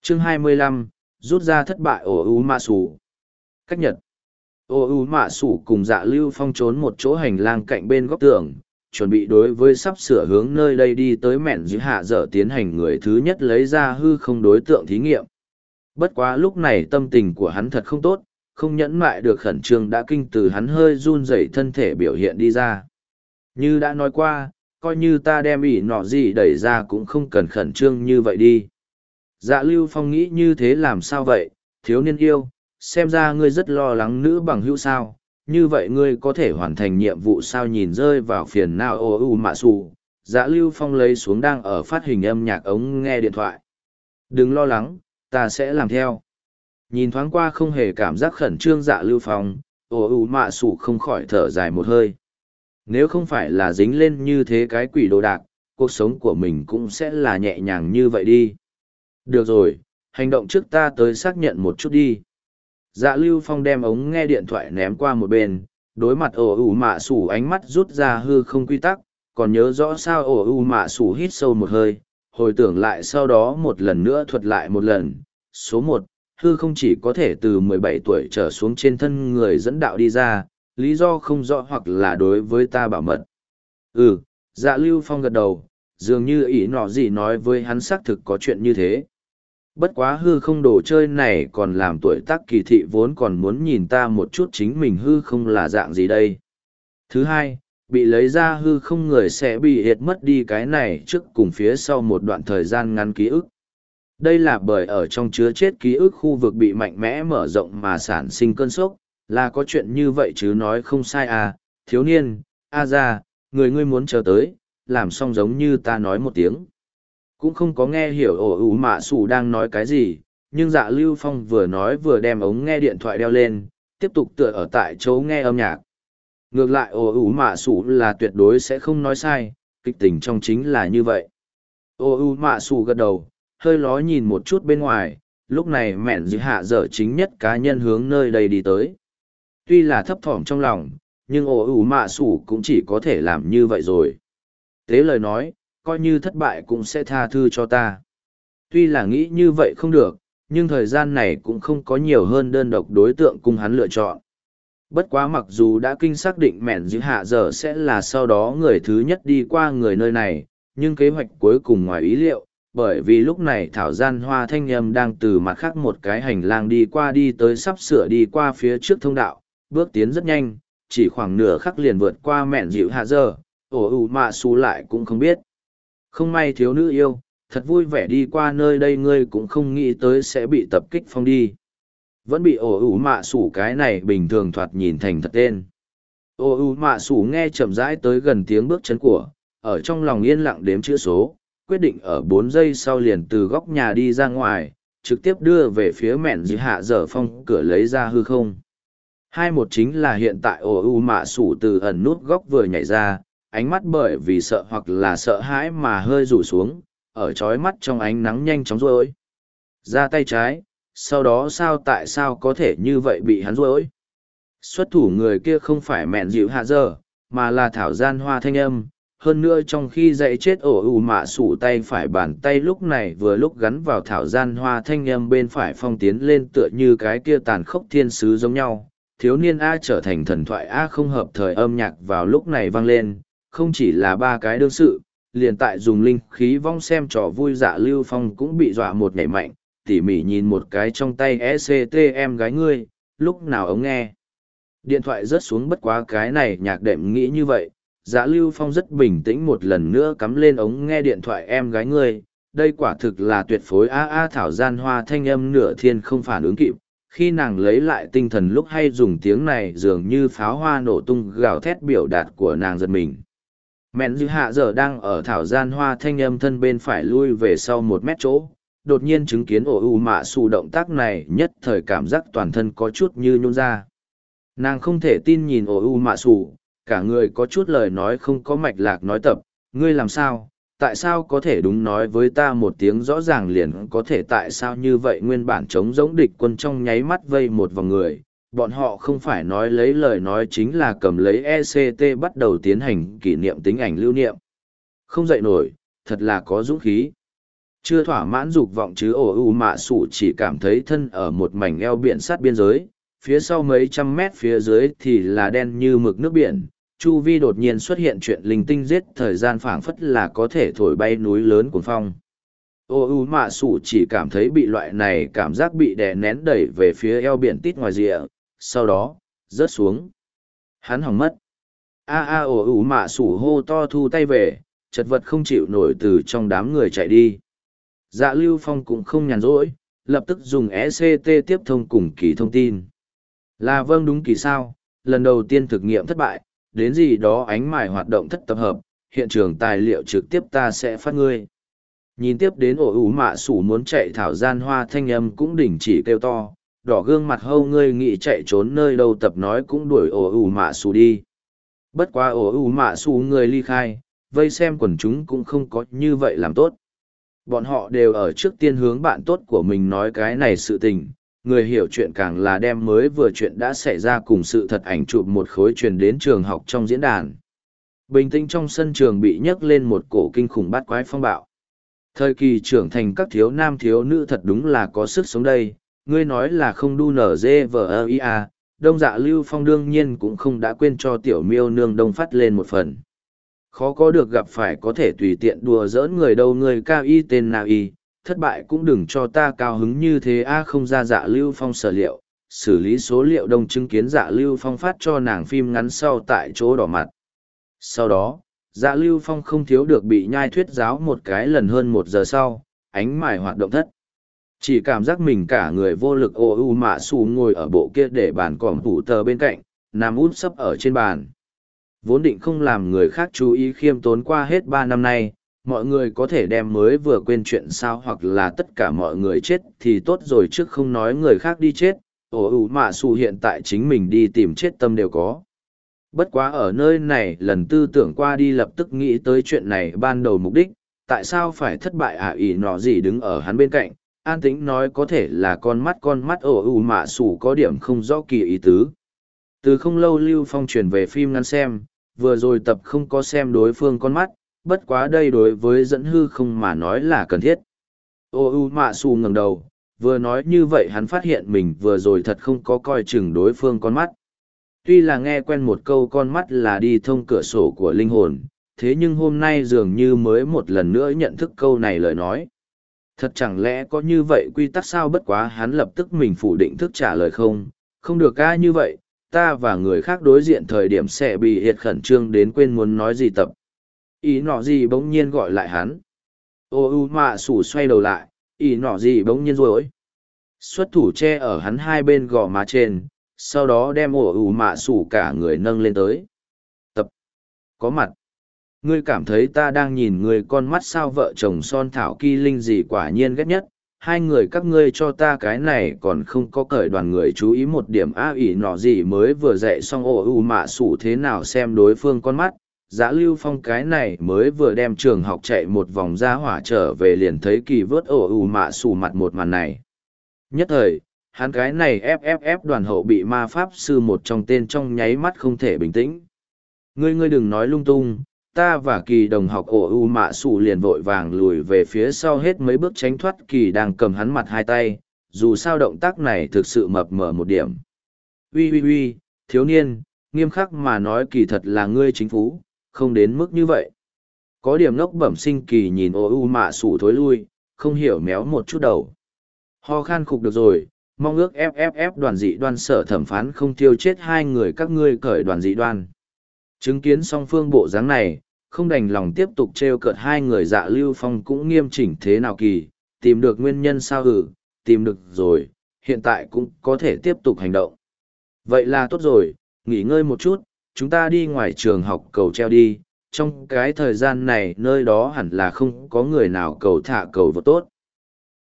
Chương 25, rút ra thất bại ổ ú mạ sủ. Cách nhật. Ổ ú mạ sủ cùng Dạ Lưu Phong trốn một chỗ hành lang cạnh bên góc tường, chuẩn bị đối với sắp sửa hướng nơi đây đi tới mẹn giữ hạ dở tiến hành người thứ nhất lấy ra hư không đối tượng thí nghiệm. Bất quá lúc này tâm tình của hắn thật không tốt, không nhẫn mại được khẩn trương đã kinh từ hắn hơi run rẩy thân thể biểu hiện đi ra. Như đã nói qua, coi như ta đem ỉ nọ gì đẩy ra cũng không cần khẩn trương như vậy đi. Dạ Lưu Phong nghĩ như thế làm sao vậy, thiếu niên yêu, xem ra ngươi rất lo lắng nữ bằng hữu sao, như vậy ngươi có thể hoàn thành nhiệm vụ sao nhìn rơi vào phiền não ô u mạ xù. Dạ Lưu Phong lấy xuống đang ở phát hình âm nhạc ống nghe điện thoại. Đừng lo lắng, ta sẽ làm theo. Nhìn thoáng qua không hề cảm giác khẩn trương Dạ Lưu Phong, ô u mạ xù không khỏi thở dài một hơi. Nếu không phải là dính lên như thế cái quỷ đồ đạc, cuộc sống của mình cũng sẽ là nhẹ nhàng như vậy đi. Được rồi, hành động trước ta tới xác nhận một chút đi. Dạ Lưu Phong đem ống nghe điện thoại ném qua một bên, đối mặt ổ ủ mạ sủ ánh mắt rút ra hư không quy tắc, còn nhớ rõ sao ổ ủ mạ sủ hít sâu một hơi, hồi tưởng lại sau đó một lần nữa thuật lại một lần. Số 1, hư không chỉ có thể từ 17 tuổi trở xuống trên thân người dẫn đạo đi ra, lý do không rõ hoặc là đối với ta bảo mật. Dạ Lưu Phong gật đầu, dường như ý nọ gì nói với hắn xác thực có chuyện như thế. Bất quá hư không đồ chơi này còn làm tuổi tác kỳ thị vốn còn muốn nhìn ta một chút chính mình hư không là dạng gì đây. Thứ hai, bị lấy ra hư không người sẽ bị hiệt mất đi cái này trước cùng phía sau một đoạn thời gian ngắn ký ức. Đây là bởi ở trong chứa chết ký ức khu vực bị mạnh mẽ mở rộng mà sản sinh cơn sốc, là có chuyện như vậy chứ nói không sai à, thiếu niên, ra, người ngươi muốn chờ tới, làm xong giống như ta nói một tiếng. Cũng không có nghe hiểu ổ ủ mạ sủ đang nói cái gì, nhưng Dạ Lưu Phong vừa nói vừa đem ống nghe điện thoại đeo lên, tiếp tục tựa ở tại chỗ nghe âm nhạc. Ngược lại ổ ủ mạ sủ là tuyệt đối sẽ không nói sai, kịch tình trong chính là như vậy. Ổ ủ mạ sủ gật đầu, hơi ló nhìn một chút bên ngoài, lúc này mẹn giữ hạ dở chính nhất cá nhân hướng nơi đây đi tới. Tuy là thấp thỏm trong lòng, nhưng ổ ủ mạ sủ cũng chỉ có thể làm như vậy rồi. Tế lời nói, coi như thất bại cũng sẽ tha thư cho ta. Tuy là nghĩ như vậy không được, nhưng thời gian này cũng không có nhiều hơn đơn độc đối tượng cùng hắn lựa chọn. Bất quá mặc dù đã kinh xác định mẹn giữ hạ giờ sẽ là sau đó người thứ nhất đi qua người nơi này, nhưng kế hoạch cuối cùng ngoài ý liệu, bởi vì lúc này Thảo Gian Hoa Thanh Âm đang từ mặt khác một cái hành lang đi qua đi tới sắp sửa đi qua phía trước thông đạo, bước tiến rất nhanh, chỉ khoảng nửa khắc liền vượt qua mẹn dịu hạ giờ, ổ ủ mạ xù lại cũng không biết. Không may thiếu nữ yêu, thật vui vẻ đi qua nơi đây ngươi cũng không nghĩ tới sẽ bị tập kích phong đi. Vẫn bị ổ ủ mạ xù cái này bình thường thoạt nhìn thành thật tên. Ổ ủ mạ xù nghe chậm rãi tới gần tiếng bước chân của, ở trong lòng yên lặng đếm chữ số, quyết định ở 4 giây sau liền từ góc nhà đi ra ngoài, trực tiếp đưa về phía mẹn dịu hạ dở phong cửa lấy ra hư không. Một chính là hiện tại ổ ủ mạ xù từ ẩn nút góc vừa nhảy ra, ánh mắt bởi vì sợ hoặc là sợ hãi mà hơi rủ xuống, ở trói mắt trong ánh nắng nhanh chóng rối. Ra tay trái, sau đó tại sao có thể như vậy bị hắn rối? Xuất thủ người kia không phải mẹn dịu hạ giờ, mà là Thảo Gian Hoa Thanh Âm. Hơn nữa trong khi dậy chết ổ ủ mạ sủ tay phải bàn tay lúc này vừa lúc gắn vào Thảo Gian Hoa Thanh Âm bên phải phong tiến lên tựa như cái kia tàn khốc thiên sứ giống nhau. Thiếu niên A trở thành thần thoại A không hợp thời âm nhạc vào lúc này vang lên, không chỉ là 3 cái đương sự, liền tại dùng linh khí vong xem trò vui Dạ Lưu Phong cũng bị dọa một nhảy mạnh, tỉ mỉ nhìn một cái trong tay em gái ngươi, lúc nào ống nghe. Điện thoại rớt xuống bất quá cái này nhạc đệm nghĩ như vậy, Dạ Lưu Phong rất bình tĩnh một lần nữa cắm lên ống nghe điện thoại em gái ngươi, đây quả thực là tuyệt phối Thảo Gian Hoa Thanh Âm nửa thiên không phản ứng kịp. Khi nàng lấy lại tinh thần lúc hay dùng tiếng này dường như pháo hoa nổ tung gào thét biểu đạt của nàng giật mình. Mẹn dư hạ giờ đang ở Thảo Gian Hoa Thanh Âm thân bên phải lui về sau 1 mét chỗ, đột nhiên chứng kiến ổ ủ mạ xù động tác này nhất thời cảm giác toàn thân có chút như nhún ra. Nàng không thể tin nhìn ổ ủ mạ xù, cả người có chút lời nói không có mạch lạc nói tập, ngươi làm sao, tại sao có thể đúng nói với ta một tiếng rõ ràng liền có thể tại sao như vậy nguyên bản chống giống địch quân trong nháy mắt vây một vòng người, bọn họ không phải nói lấy lời nói chính là cầm lấy ECT bắt đầu tiến hành kỷ niệm tính ảnh lưu niệm. Không dậy nổi, thật là có dũng khí. Chưa thỏa mãn dục vọng chứ ổ ủ mạ sủ chỉ cảm thấy thân ở một mảnh eo biển sát biên giới, phía sau mấy trăm mét phía dưới thì là đen như mực nước biển, chu vi đột nhiên xuất hiện chuyện linh tinh giết thời gian phảng phất là có thể thổi bay núi lớn cuồng phong. Ô u mạ sủ chỉ cảm thấy bị loại này cảm giác bị đè nén đẩy về phía eo biển tít ngoài rìa, sau đó rớt xuống. Hắn hỏng mất. Ô u mạ sủ hô to thu tay về, chật vật không chịu nổi từ trong đám người chạy đi. Dạ Lưu Phong cũng không nhàn rỗi, lập tức dùng ECT tiếp thông cùng kỳ thông tin. Là vâng đúng kỳ sao, lần đầu tiên thực nghiệm thất bại, đến gì đó ánh mài hoạt động thất tập hợp, hiện trường tài liệu trực tiếp ta sẽ phát ngươi. Nhìn tiếp đến ổ ủ mạ sủ muốn chạy thảo gian hoa thanh âm cũng đình chỉ kêu to, đỏ gương mặt hâu ngươi nghĩ chạy trốn nơi đâu tập nói cũng đuổi ổ ủ mạ sủ đi. Bất quá ổ ủ mạ sủ người ly khai, vây xem quần chúng cũng không có như vậy làm tốt. Bọn họ đều ở trước tiên hướng bạn tốt của mình nói cái này sự tình, người hiểu chuyện càng là đem mới vừa chuyện đã xảy ra cùng sự thật ảnh chụp một khối truyền đến trường học trong diễn đàn. Bình tĩnh trong sân trường bị nhấc lên một cổ kinh khủng bát quái phong bạo. Thời kỳ trưởng thành các thiếu nam thiếu nữ thật đúng là có sức sống đây, ngươi nói là không đu nở dê vờ ia, Đông Dạ Lưu Phong đương nhiên cũng không đã quên cho tiểu miêu nương đông phát lên một phần. Khó có được gặp phải có thể tùy tiện đùa giỡn người đâu người cao y tên nào y, thất bại cũng đừng cho ta cao hứng như thế không ra Dạ Lưu Phong sở liệu, xử lý số liệu đông chứng kiến Dạ Lưu Phong phát cho nàng phim ngắn sau tại chỗ đỏ mặt. Sau đó, Dạ Lưu Phong không thiếu được bị nhai thuyết giáo một cái lần hơn 1 giờ sau, ánh mải hoạt động thất. Chỉ cảm giác mình cả người vô lực ô u mạ xù ngồi ở bộ kia để bàn cỏm tủ tờ bên cạnh, nằm út sấp ở trên bàn. Vốn định không làm người khác chú ý khiêm tốn qua hết 3 năm nay, mọi người có thể đem mới vừa quên chuyện sao hoặc là tất cả mọi người chết thì tốt rồi trước không nói người khác đi chết, ồ ủ mạ xù hiện tại chính mình đi tìm chết tâm đều có. Bất quá ở nơi này lần tư tưởng qua đi lập tức nghĩ tới chuyện này ban đầu mục đích, tại sao phải thất bại ỉ nọ gì đứng ở hắn bên cạnh, an tĩnh nói có thể là con mắt ồ ủ mạ xù có điểm không rõ kỳ ý tứ. Từ không lâu Lưu Phong chuyển về phim ngắn xem, vừa rồi tập không có xem đối phương con mắt, bất quá đây đối với dẫn hư không mà nói là cần thiết. Ô u mạ xù ngẩng đầu, vừa nói như vậy hắn phát hiện mình vừa rồi thật không có coi chừng đối phương con mắt. Tuy là nghe quen một câu con mắt là đi thông cửa sổ của linh hồn, thế nhưng hôm nay dường như mới một lần nữa nhận thức câu này lời nói. Thật chẳng lẽ có như vậy quy tắc sao bất quá hắn lập tức mình phủ định thức trả lời không được như vậy, ta và người khác đối diện thời điểm sẽ bị hiệt khẩn trương đến quên muốn nói gì tập. Ý nọ gì bỗng nhiên gọi lại hắn. Ô u mạ sủ xoay đầu lại, ý nọ gì bỗng nhiên rối. Xuất thủ che ở hắn hai bên gò má trên, sau đó đem ổ ủ mạ sủ cả người nâng lên tới. Tập. Có mặt. Ngươi cảm thấy ta đang nhìn người con mắt sao vợ chồng son thảo kỳ linh gì quả nhiên ghét nhất. Hai người các ngươi cho ta cái này còn không có cởi đoàn người chú ý một điểm ỉ nọ gì mới vừa dạy xong ổ ủ mạ sủ thế nào xem đối phương con mắt. Giá Lưu Phong cái này mới vừa đem trường học chạy một vòng ra hỏa trở về liền thấy kỳ vớt ổ ủ mạ sủ mặt một màn này. Nhất thời, hắn cái này FFF đoàn hậu bị ma pháp sư một trong tên trong nháy mắt không thể bình tĩnh. Ngươi đừng nói lung tung, ta và kỳ đồng học ổ u mạ sủ liền vội vàng lùi về phía sau hết mấy bước tránh thoát kỳ đang cầm hắn mặt hai tay, dù sao động tác này thực sự mập mờ một điểm. Uy, thiếu niên, nghiêm khắc mà nói kỳ thật là ngươi chính phú, không đến mức như vậy. Có điểm ngốc bẩm sinh kỳ nhìn ổ u mạ sủ thối lui, không hiểu méo một chút đầu. Ho khan khục được rồi, mong ước FFF đoàn dị đoan sở thẩm phán không tiêu chết hai người các ngươi cởi đoàn dị đoan. Chứng kiến song phương bộ dáng này, không đành lòng tiếp tục trêu cợt hai người Dạ Lưu Phong cũng nghiêm chỉnh thế nào kỳ, tìm được nguyên nhân sao tìm được rồi, hiện tại cũng có thể tiếp tục hành động. Vậy là tốt rồi, nghỉ ngơi một chút, chúng ta đi ngoài trường học cầu treo đi, trong cái thời gian này nơi đó hẳn là không có người nào cầu thả cầu vô tốt.